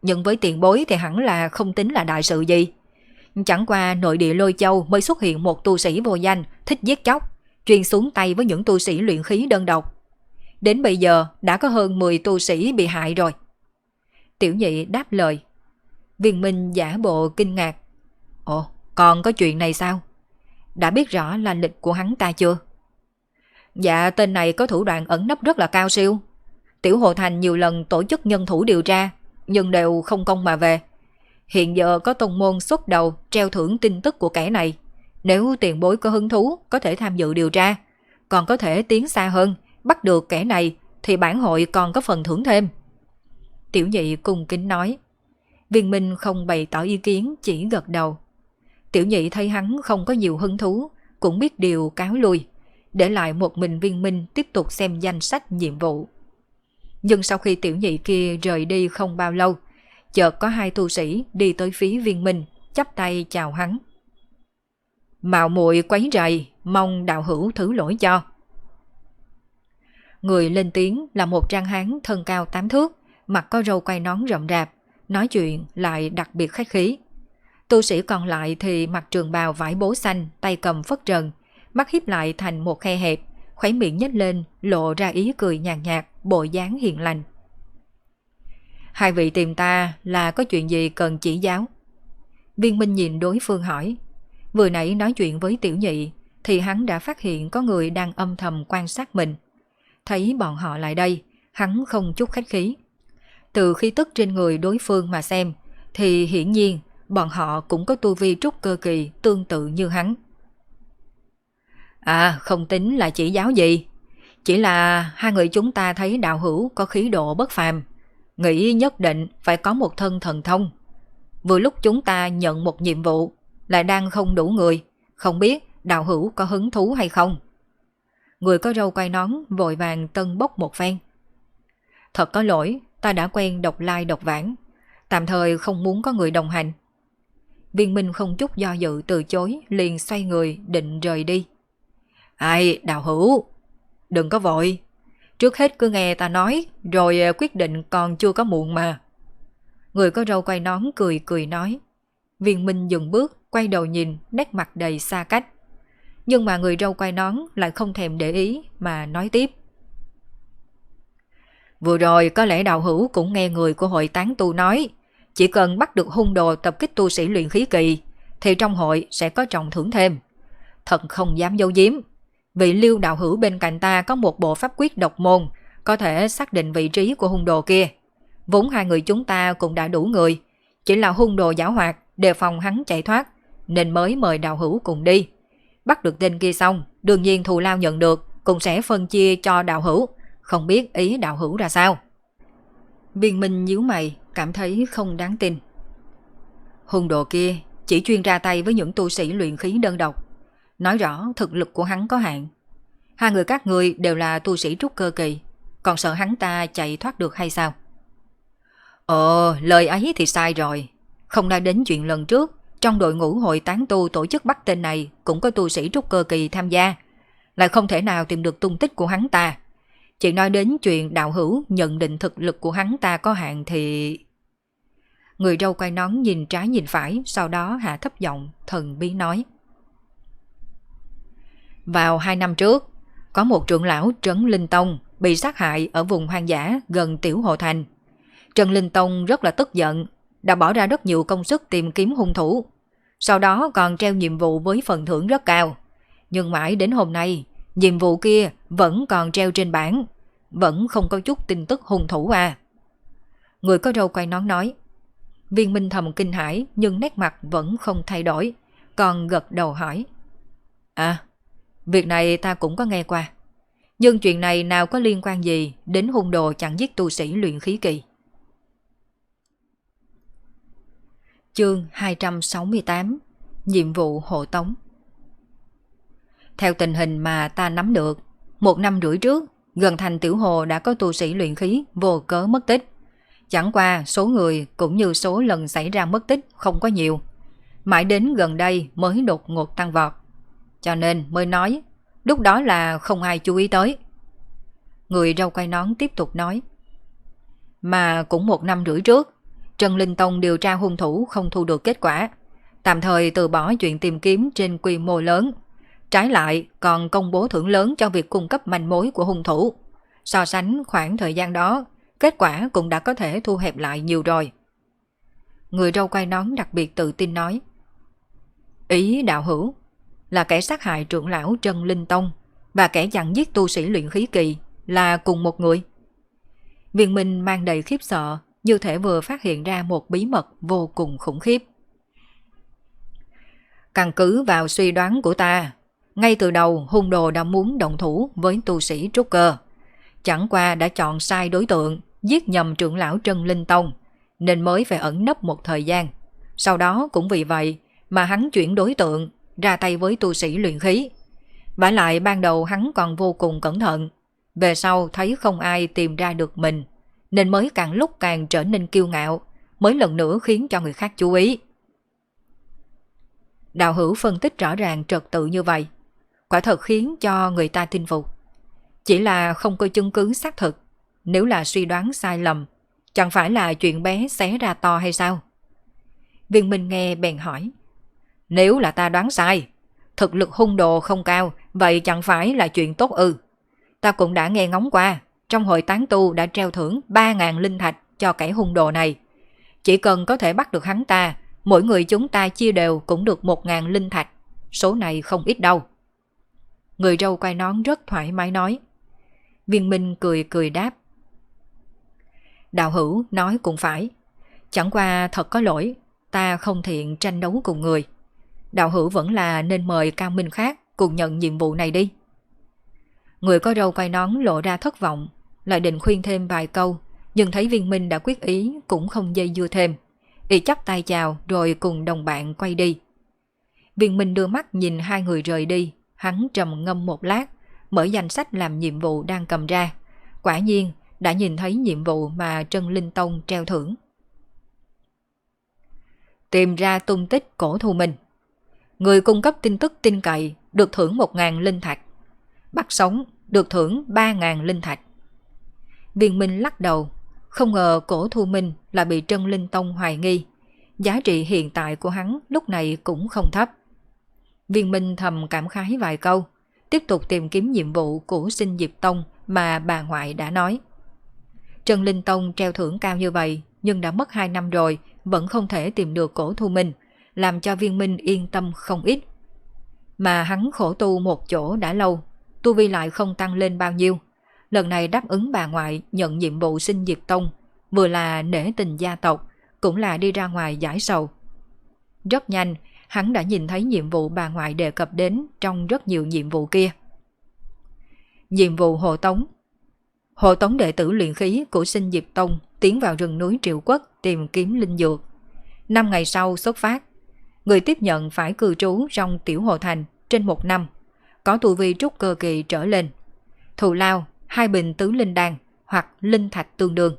nhưng với tiền bối thì hẳn là không tính là đại sự gì. Chẳng qua nội địa Lôi Châu mới xuất hiện một tu sĩ vô danh thích giết chóc, chuyên xuống tay với những tu sĩ luyện khí đơn độc. Đến bây giờ đã có hơn 10 tu sĩ bị hại rồi. Tiểu Nhị đáp lời. Viên Minh giả bộ kinh ngạc. Ồ, còn có chuyện này sao? Đã biết rõ là lịch của hắn ta chưa? Dạ, tên này có thủ đoạn ẩn nấp rất là cao siêu. Tiểu Hồ Thành nhiều lần tổ chức nhân thủ điều tra, nhưng đều không công mà về. Hiện giờ có tông môn xuất đầu treo thưởng tin tức của kẻ này. Nếu tiền bối có hứng thú, có thể tham dự điều tra. Còn có thể tiến xa hơn, bắt được kẻ này thì bản hội còn có phần thưởng thêm. Tiểu Nhị cung kính nói. Viên Minh không bày tỏ ý kiến, chỉ gật đầu. Tiểu Nhị thấy hắn không có nhiều hứng thú, cũng biết điều cáo lui, để lại một mình Viên Minh tiếp tục xem danh sách nhiệm vụ. Nhưng sau khi Tiểu Nhị kia rời đi không bao lâu, chợt có 2 tu sĩ đi tới phía Viên Minh, chắp tay chào hắn. Mạo muội quấy rầy, mong đạo hữu thứ lỗi cho. Người lên tiếng là một trang hán thân cao 8 thước, mặt có râu quai nón rậm rạp, nói chuyện lại đặc biệt khách khí. Tu sĩ còn lại thì mặc trường bào vải bố xanh, tay cầm phất trần, mắt híp lại thành một khe hẹp, khóe miệng nhếch lên lộ ra ý cười nhàn nhạt, bộ dáng hiền lành. Hai vị tìm ta là có chuyện gì cần chỉ giáo? Viên Minh nhìn đối phương hỏi. Vừa nãy nói chuyện với Tiểu Nhị thì hắn đã phát hiện có người đang âm thầm quan sát mình. Thấy bọn họ lại đây, hắn không chút khách khí. Từ khí tức trên người đối phương mà xem thì hiển nhiên bọn họ cũng có tu vi trúc cơ kỳ tương tự như hắn. À, không tính là chỉ giáo gì, chỉ là hai người chúng ta thấy đạo hữu có khí độ bất phàm, nghĩ nhất định phải có một thân thần thông. Vừa lúc chúng ta nhận một nhiệm vụ lại đang không đủ người, không biết đạo hữu có hứng thú hay không? Người có râu quai nón vội vàng tân bốc một phen. Thật có lỗi, ta đã quen độc lai độc vãng, tạm thời không muốn có người đồng hành. Viên Minh không chút do dự từ chối, liền xoay người định rời đi. Ai, đạo hữu, đừng có vội. Trước hết cứ nghe ta nói, rồi quyết định còn chưa có muộn mà. Người có râu quai nón cười cười nói. Viên Minh dừng bước, quay đầu nhìn, nét mặt đầy xa cách. Nhưng mà người râu quai nón lại không thèm để ý mà nói tiếp. Vừa rồi có lẽ đạo hữu cũng nghe người của hội tán tu nói, chỉ cần bắt được hung đồ tập kích tu sĩ luyện khí kỳ, thì trong hội sẽ có trọng thưởng thêm. Thật không dám giấu giếm, vị Liêu đạo hữu bên cạnh ta có một bộ pháp quyết độc môn, có thể xác định vị trí của hung đồ kia. Vốn hai người chúng ta cũng đã đủ người, chỉ là hung đồ giảo hoạt, đề phòng hắn chạy thoát, nên mới mời đạo hữu cùng đi. Bắt được tên kia xong, đương nhiên thù lao nhận được cũng sẽ phân chia cho đạo hữu, không biết ý đạo hữu ra sao. Viên Minh nhíu mày, cảm thấy không đáng tin. Hung đồ kia chỉ chuyên ra tay với những tu sĩ luyện khí đơn độc, nói rõ thực lực của hắn có hạn. Hai người các ngươi đều là tu sĩ trúc cơ kỳ, còn sợ hắn ta chạy thoát được hay sao? Lời ấy thì sai rồi. Không nói đến chuyện lần trước, trong đội ngũ hội tán tu tổ chức bắt tên này cũng có tu sĩ trúc cơ kỳ tham gia, lại không thể nào tìm được tung tích của hắn ta. Chỉ nói đến chuyện đạo hữu nhận định thực lực của hắn ta có hạn thì... Người râu quai nón nhìn trái nhìn phải, sau đó hạ thấp giọng, thần bí nói. Vào 2 năm trước, có một trưởng lão Trấn Linh Tông bị sát hại ở vùng hoang dã gần Tiểu Hồ Thành. Trấn Linh Tông rất là tức giận, đã bỏ ra rất nhiều công sức tìm kiếm hung thủ. Sau đó còn treo nhiệm vụ với phần thưởng rất cao. Nhưng mãi đến hôm nay, nhiệm vụ kia vẫn còn treo trên bảng, vẫn không có chút tin tức hung thủ à. Người có râu quai nón nói. Viên Minh thầm kinh hãi nhưng nét mặt vẫn không thay đổi, còn gật đầu hỏi. À, việc này ta cũng có nghe qua. Nhưng chuyện này nào có liên quan gì đến hung đồ chặn giết tu sĩ luyện khí kỳ. Chương 268. Nhiệm vụ hộ tống. Theo tình hình mà ta nắm được, 1 năm rưỡi trước, gần thành Tiểu Hồ đã có tu sĩ luyện khí vô cớ mất tích. Chẳng qua số người cũng như số lần xảy ra mất tích không có nhiều. Mãi đến gần đây mới đột ngột tăng vọt. Cho nên mới nói, lúc đó là không ai chú ý tới. Người râu quai nón tiếp tục nói. Mà cũng 1 năm rưỡi trước, Trần Linh Tông điều tra hung thủ không thu được kết quả, tạm thời từ bỏ chuyện tìm kiếm trên quy mô lớn. Trái lại còn công bố thưởng lớn cho việc cung cấp manh mối của hung thủ. So sánh khoảng thời gian đó, kết quả cũng đã có thể thu hẹp lại nhiều rồi. Người râu quai nón đặc biệt tự tin nói. Ý đạo hữu là kẻ sát hại trưởng lão Trần Linh Tông và kẻ chặn giết tu sĩ luyện khí kỳ là cùng một người. Viên Minh mang đầy khiếp sợ, như thể vừa phát hiện ra một bí mật vô cùng khủng khiếp. Căn cứ vào suy đoán của ta, ngay từ đầu hung đồ đã muốn động thủ với tu sĩ trúc cơ. Chẳng qua đã chọn sai đối tượng, giết nhầm trưởng lão Trần Linh Tông, nên mới phải ẩn nấp một thời gian. Sau đó cũng vì vậy mà hắn chuyển đối tượng, ra tay với tu sĩ luyện khí. Vả lại ban đầu hắn còn vô cùng cẩn thận, về sau thấy không ai tìm ra được mình, nên mới càng lúc càng trở nên kiêu ngạo, mới lần nữa khiến cho người khác chú ý. Đạo hữu phân tích rõ ràng trật tự như vậy, quả thật khiến cho người ta tin phục. Chỉ là không có chứng cứ xác thực, nếu là suy đoán sai lầm, chẳng phải là chuyện bé xé ra to hay sao? Viên Minh nghe bèn hỏi. Nếu là ta đoán sai, thực lực hung đồ không cao, vậy chẳng phải là chuyện tốt ư? Ta cũng đã nghe ngóng qua, trong hội tán tu đã treo thưởng 3.000 linh thạch cho kẻ hung đồ này. Chỉ cần có thể bắt được hắn ta, mỗi người chúng ta chia đều cũng được 1.000 linh thạch. Số này không ít đâu. Người râu quai nón rất thoải mái nói. Viên Minh cười cười đáp. Đạo hữu nói cũng phải. Chẳng qua thật có lỗi, ta không thiện tranh đấu cùng người. Đạo hữu vẫn là nên mời cao minh khác cùng nhận nhiệm vụ này đi. Người có râu quai nón lộ ra thất vọng, lại định khuyên thêm vài câu, nhưng thấy Viên Minh đã quyết ý cũng không dây dưa thêm. Y chắp tay chào rồi cùng đồng bạn quay đi. Viên Minh đưa mắt nhìn hai người rời đi, hắn trầm ngâm một lát, mở danh sách làm nhiệm vụ đang cầm ra. Quả nhiên đã nhìn thấy nhiệm vụ mà Trân Linh Tông treo thưởng. Tìm ra tung tích Cổ Thu Minh. Người cung cấp tin tức tin cậy được thưởng 1.000 linh thạch. Bắt sống được thưởng 3.000 linh thạch. Viên Minh lắc đầu, không ngờ Cổ Thu Minh là bị Trân Linh Tông hoài nghi. Giá trị hiện tại của hắn lúc này cũng không thấp. Viên Minh thầm cảm khái vài câu, tiếp tục tìm kiếm nhiệm vụ của Sinh Diệp Tông mà bà ngoại đã nói. Trân Linh Tông treo thưởng cao như vậy, nhưng đã mất 2 năm rồi, vẫn không thể tìm được Cổ Thu Minh, làm cho Viên Minh yên tâm không ít. Mà hắn khổ tu một chỗ đã lâu, tu vi lại không tăng lên bao nhiêu. Lần này đáp ứng bà ngoại nhận nhiệm vụ Sinh Diệp Tông, vừa là nể tình gia tộc, cũng là đi ra ngoài giải sầu. Rất nhanh, hắn đã nhìn thấy nhiệm vụ bà ngoại đề cập đến trong rất nhiều nhiệm vụ kia. Nhiệm vụ hộ tống. Hộ tống đệ tử luyện khí của Sinh Diệp Tông tiến vào rừng núi Triệu Quốc tìm kiếm linh dược. 5 ngày sau xuất phát, người tiếp nhận phải cư trú trong Tiểu Hồ Thành trên 1 năm, có tu vi trúc cơ kỳ trở lên. Thù lao 2 bình tứ linh đan hoặc linh thạch tương đương.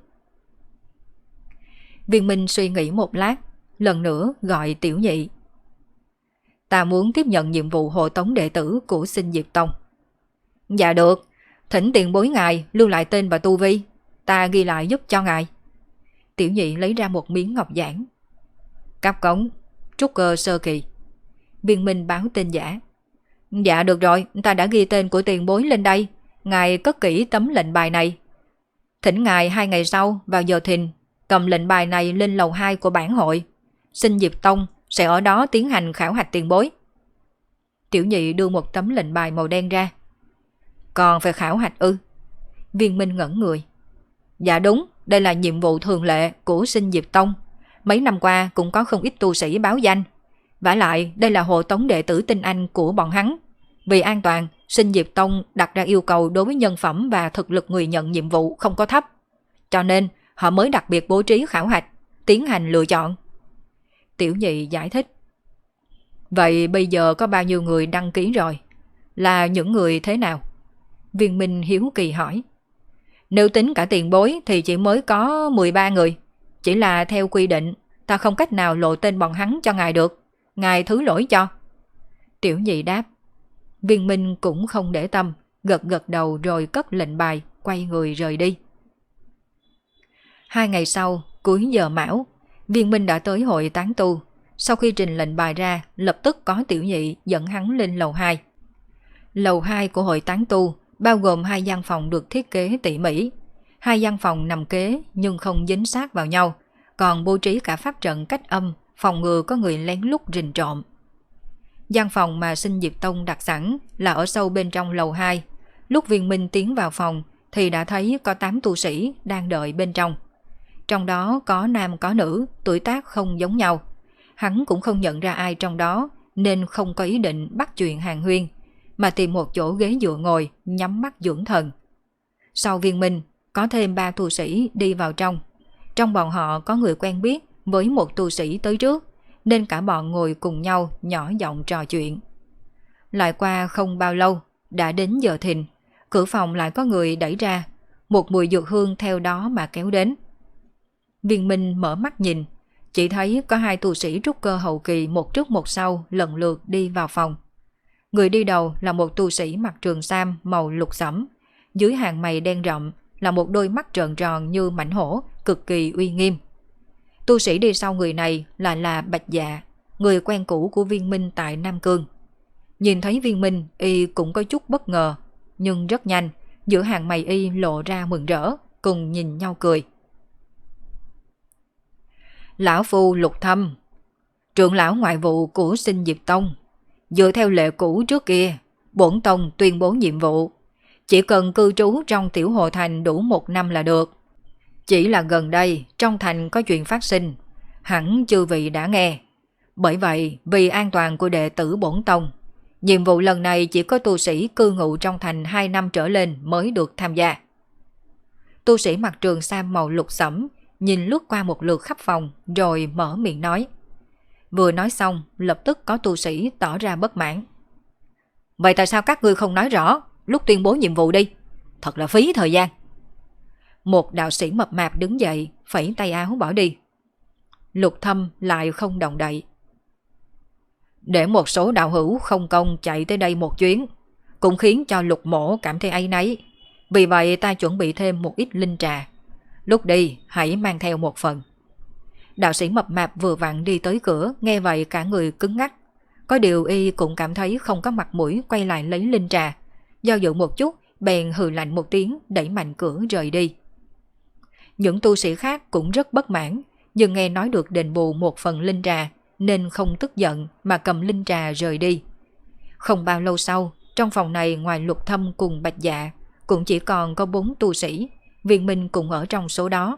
Viên Minh suy nghĩ một lát, lần nữa gọi Tiểu Nhị. Ta muốn tiếp nhận nhiệm vụ hộ tống đệ tử của Sinh Diệp Tông. Dạ được, thỉnh tiền bối ngài lưu lại tên và tu vi, ta ghi lại giúp cho ngài. Tiểu Nhị lấy ra một miếng ngọc giản. Cấp cống, trúc cơ sơ kỳ. Viên Minh báo tên giả. Dạ được rồi, ta đã ghi tên của tiền bối lên đây, ngài cất kỹ tấm lệnh bài này. Thỉnh ngài 2 ngày sau vào giờ thìn, cầm lệnh bài này lên lầu 2 của bản hội. Sinh Diệp Tông sẽ ở đó tiến hành khảo hạch tiền bối. Tiểu Nhị đưa một tấm lệnh bài màu đen ra. Còn phải khảo hạch ư? Viên Minh ngẩn người. Dạ đúng, đây là nhiệm vụ thường lệ của Sinh Diệp Tông. Mấy năm qua cũng có không ít tu sĩ báo danh. Vả lại đây là hộ tống đệ tử tinh anh của bọn hắn. Vì an toàn, Sinh Diệp Tông đặt ra yêu cầu đối với nhân phẩm và thực lực người nhận nhiệm vụ không có thấp. Cho nên họ mới đặc biệt bố trí khảo hạch, tiến hành lựa chọn. Tiểu Nhị giải thích. Vậy bây giờ có bao nhiêu người đăng ký rồi? Là những người thế nào? Viên Minh hiếu kỳ hỏi. Nếu tính cả tiền bối thì chỉ mới có 13 người. Chỉ là theo quy định, ta không cách nào lộ tên bọn hắn cho ngài được. Ngài thứ lỗi cho. Tiểu Nhị đáp. Viên Minh cũng không để tâm, gật gật đầu rồi cất lệnh bài, quay người rời đi. 2 ngày sau, cuối giờ mão, Viên Minh đã tới hội tán tu. Sau khi trình lệnh bài ra, lập tức có tiểu nhị dẫn hắn lên lầu 2. Lầu 2 của hội tán tu bao gồm 2 gian phòng được thiết kế tỉ mỉ. 2 gian phòng nằm kế nhưng không dính sát vào nhau, còn bố trí cả pháp trận cách âm, phòng ngừa có người lén lút rình trộm. Gian phòng mà Sinh Diệp Tông đặt sẵn là ở sâu bên trong lầu 2. Lúc Viên Minh tiến vào phòng thì đã thấy có 8 tu sĩ đang đợi bên trong. Trong đó có nam có nữ, tuổi tác không giống nhau. Hắn cũng không nhận ra ai trong đó nên không có ý định bắt chuyện hàn huyên, mà tìm một chỗ ghế dựa ngồi, nhắm mắt dưỡng thần. Sau Viên Minh, có thêm 3 tu sĩ đi vào trong. Trong bọn họ có người quen biết với một tu sĩ tới trước, nên cả bọn ngồi cùng nhau nhỏ giọng trò chuyện. Lại qua không bao lâu, đã đến giờ thìn, cửa phòng lại có người đẩy ra, một mùi dược hương theo đó mà kéo đến. Viên Minh mở mắt nhìn, chỉ thấy có 2 tu sĩ trúc cơ hậu kỳ một trước một sau lần lượt đi vào phòng. Người đi đầu là một tu sĩ mặc trường sam màu lục sẫm, dưới hàng mày đen rậm là một đôi mắt tròn tròn như mãnh hổ, cực kỳ uy nghiêm. Tu sĩ đi sau người này là Bạch Dạ, người quen cũ của Viên Minh tại Nam Cương. Nhìn thấy Viên Minh, y cũng có chút bất ngờ, nhưng rất nhanh, giữa hàng mày y lộ ra mừng rỡ, cùng nhìn nhau cười. Lão phu Lục Thâm, trưởng lão ngoại vụ của Sinh Diệp Tông. Dựa theo lệ cũ trước kia, bổn tông tuyên bố nhiệm vụ, chỉ cần cư trú trong tiểu hồ thành đủ 1 năm là được. Chỉ là gần đây trong thành có chuyện phát sinh, hẳn chư vị đã nghe. Bởi vậy, vì an toàn của đệ tử bổn tông, nhiệm vụ lần này chỉ có tu sĩ cư ngụ trong thành 2 năm trở lên mới được tham gia. Tu sĩ mặc trường sam màu lục sẫm nhìn lướt qua một lượt khắp phòng rồi mở miệng nói. Vừa nói xong, lập tức có tu sĩ tỏ ra bất mãn. Vậy tại sao các ngươi không nói rõ lúc tuyên bố nhiệm vụ đi? Thật là phí thời gian. Một đạo sĩ mập mạp đứng dậy, phẩy tay áo bỏ đi. Lục Thâm lại không động đậy. Để một số đạo hữu không công chạy tới đây một chuyến, cũng khiến cho Lục mỗ cảm thấy áy náy. Vì vậy ta chuẩn bị thêm một ít linh trà. Lúc đi hãy mang theo một phần. Đạo sĩ mập mạp vừa vặn đi tới cửa, nghe vậy cả người cứng ngắc. Có điều y cũng cảm thấy không có mặt mũi quay lại lấy linh trà. Do dự một chút, bèn hừ lạnh một tiếng, đẩy mạnh cửa rời đi. Những tu sĩ khác cũng rất bất mãn, nhưng nghe nói được đền bù một phần linh trà, nên không tức giận mà cầm linh trà rời đi. Không bao lâu sau, trong phòng này ngoài Lục Thâm cùng Bạch Dạ, cũng chỉ còn có 4 tu sĩ, Viên Minh cũng ở trong số đó.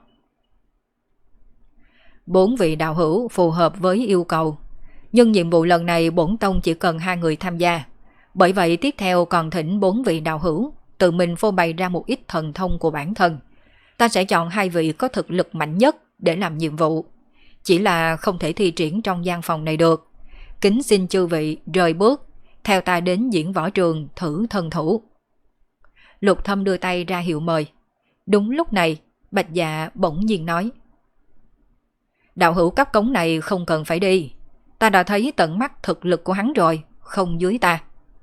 4 vị đạo hữu phù hợp với yêu cầu, nhưng nhiệm vụ lần này bổn tông chỉ cần 2 người tham gia. Bởi vậy tiếp theo còn thỉnh 4 vị đạo hữu tự mình phô bày ra một ít thần thông của bản thân. Ta sẽ chọn 2 vị có thực lực mạnh nhất để làm nhiệm vụ. Chỉ là không thể thi triển trong gian phòng này được. Kính xin chư vị rời bước, theo ta đến diễn võ trường thử thân thủ. Lục Thâm đưa tay ra hiệu mời. Đúng lúc này, Bạch Dạ bỗng nhiên nói. Đạo hữu cấp cống này không cần phải đi. Ta đã thấy tận mắt thực lực của hắn rồi, không dưới ta.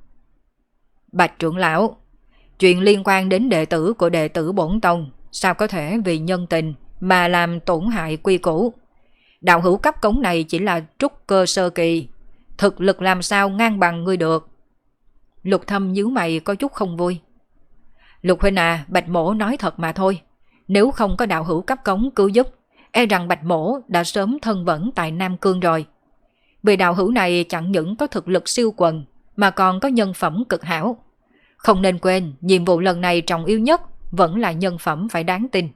Bạch trưởng lão, chuyện liên quan đến đệ tử của đệ tử bổn tông, sao có thể vì nhân tình mà làm tổn hại quy củ. Đạo hữu cấp cống này chỉ là trúc cơ sơ kỳ, thực lực làm sao ngang bằng ngươi được. Lục Thâm nhíu mày có chút không vui. Lục huynh à, Bạch mỗ nói thật mà thôi. Nếu không có đạo hữu cấp cống cứu giúp, e rằng Bạch mỗ đã sớm thân vẫn tại Nam Cương rồi. Vì đạo hữu này chẳng những có thực lực siêu quần, mà còn có nhân phẩm cực hảo. Không nên quên, nhiệm vụ lần này trọng yếu nhất vẫn là nhân phẩm phải đáng tin.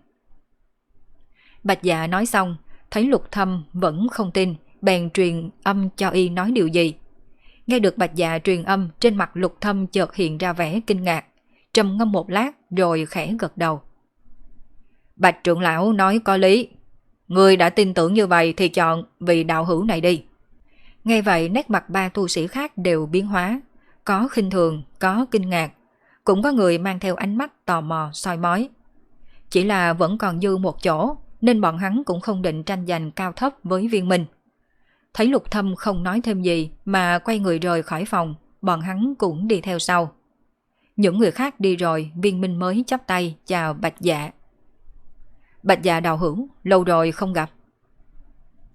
Bạch Dạ nói xong, thấy Lục Thâm vẫn không tin, bèn truyền âm cho y nói điều gì. Nghe được Bạch Dạ truyền âm, trên mặt Lục Thâm chợt hiện ra vẻ kinh ngạc, trầm ngâm một lát rồi khẽ gật đầu. Bạch trưởng lão nói có lý. Người đã tin tưởng như vậy thì chọn vị đạo hữu này đi. Nghe vậy nét mặt 3 tu sĩ khác đều biến hóa, có khinh thường, có kinh ngạc, cũng có người mang theo ánh mắt tò mò soi mói. Chỉ là vẫn còn dư một chỗ, nên bọn hắn cũng không định tranh giành cao thấp với Viên Minh. Thấy Lục Thâm không nói thêm gì mà quay người rời khỏi phòng, bọn hắn cũng đi theo sau. Những người khác đi rồi, Viên Minh mới chắp tay chào Bạch Dạ. Bạch Dạ đạo hữu, lâu rồi không gặp.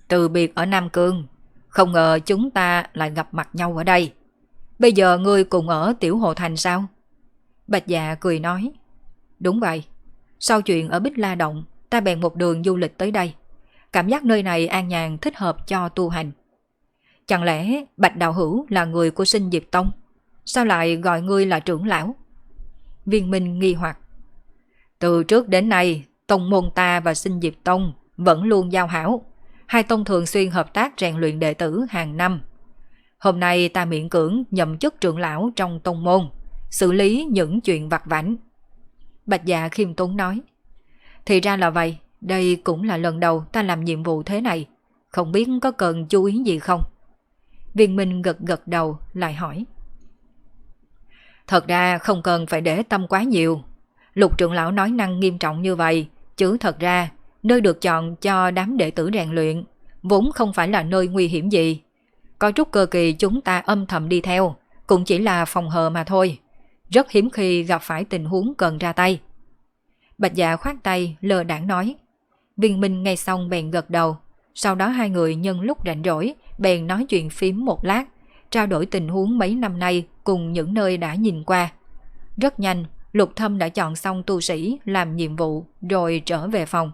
Từ biệt ở Nam Cương, không ngờ chúng ta lại gặp mặt nhau ở đây. Bây giờ ngươi cùng ở Tiểu Hồ Thành sao? Bạch Dạ cười nói. Đúng vậy. Sau chuyện ở Bích La Động, ta bèn một đường du lịch tới đây. Cảm giác nơi này an nhàn thích hợp cho tu hành. Chẳng lẽ Bạch Đạo Hữu là người của Sinh Diệp Tông? Sao lại gọi ngươi là trưởng lão? Viên Minh nghi hoặc. Từ trước đến nay, tông môn ta và Sinh Diệp Tông vẫn luôn giao hảo. Hai tông thường xuyên hợp tác rèn luyện đệ tử hàng năm. Hôm nay ta miễn cưỡng nhậm chức trưởng lão trong tông môn, xử lý những chuyện vặt vãnh. Bạch Dạ khiêm tốn nói. Thì ra là vậy, đây cũng là lần đầu ta làm nhiệm vụ thế này. Không biết có cần chú ý gì không? Viên Minh gật gật đầu lại hỏi. Thật ra không cần phải để tâm quá nhiều. Lục trưởng lão nói năng nghiêm trọng như vậy, chứ thật ra nơi được chọn cho đám đệ tử rèn luyện vốn không phải là nơi nguy hiểm gì. Có chút cơ kỳ chúng ta âm thầm đi theo, cũng chỉ là phòng hờ mà thôi. Rất hiếm khi gặp phải tình huống cần ra tay. Bạch Dạ khoát tay lơ đãng nói. Viên Minh nghe xong bèn gật đầu. Sau đó hai người nhân lúc rảnh rỗi bèn nói chuyện phím một lát, trao đổi tình huống mấy năm nay cùng những nơi đã nhìn qua. Rất nhanh, Lục Thâm đã chọn xong tu sĩ làm nhiệm vụ rồi trở về phòng.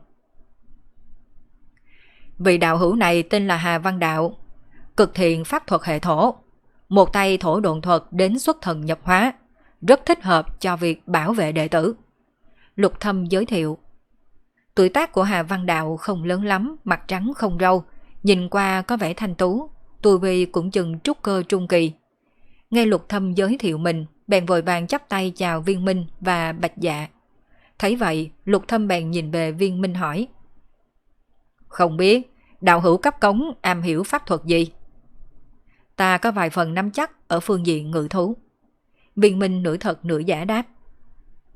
Vị đạo hữu này tên là Hà Văn Đạo, cực thiện pháp thuật hệ thổ, một tay thổ độn thuật đến xuất thần nhập hóa, rất thích hợp cho việc bảo vệ đệ tử. Lục Thâm giới thiệu. Tuổi tác của Hà Văn Đạo không lớn lắm, mặt trắng không râu, nhìn qua có vẻ thanh tú, tu vi cũng chừng trúc cơ trung kỳ. Nghe Lục Thâm giới thiệu mình, bèn vội vàng chắp tay chào Viên Minh và Bạch Dạ. Thấy vậy, Lục Thâm bèn nhìn về Viên Minh hỏi. Không biết, đạo hữu cấp cống am hiểu pháp thuật gì? Ta có vài phần nắm chắc ở phương diện ngự thú. Viên Minh nửa thật nửa giả đáp.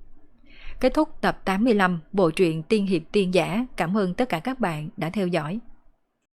Kết thúc tập 85 bộ truyện Tiên Hiệp Tiên Giả. Cảm ơn tất cả các bạn đã theo dõi.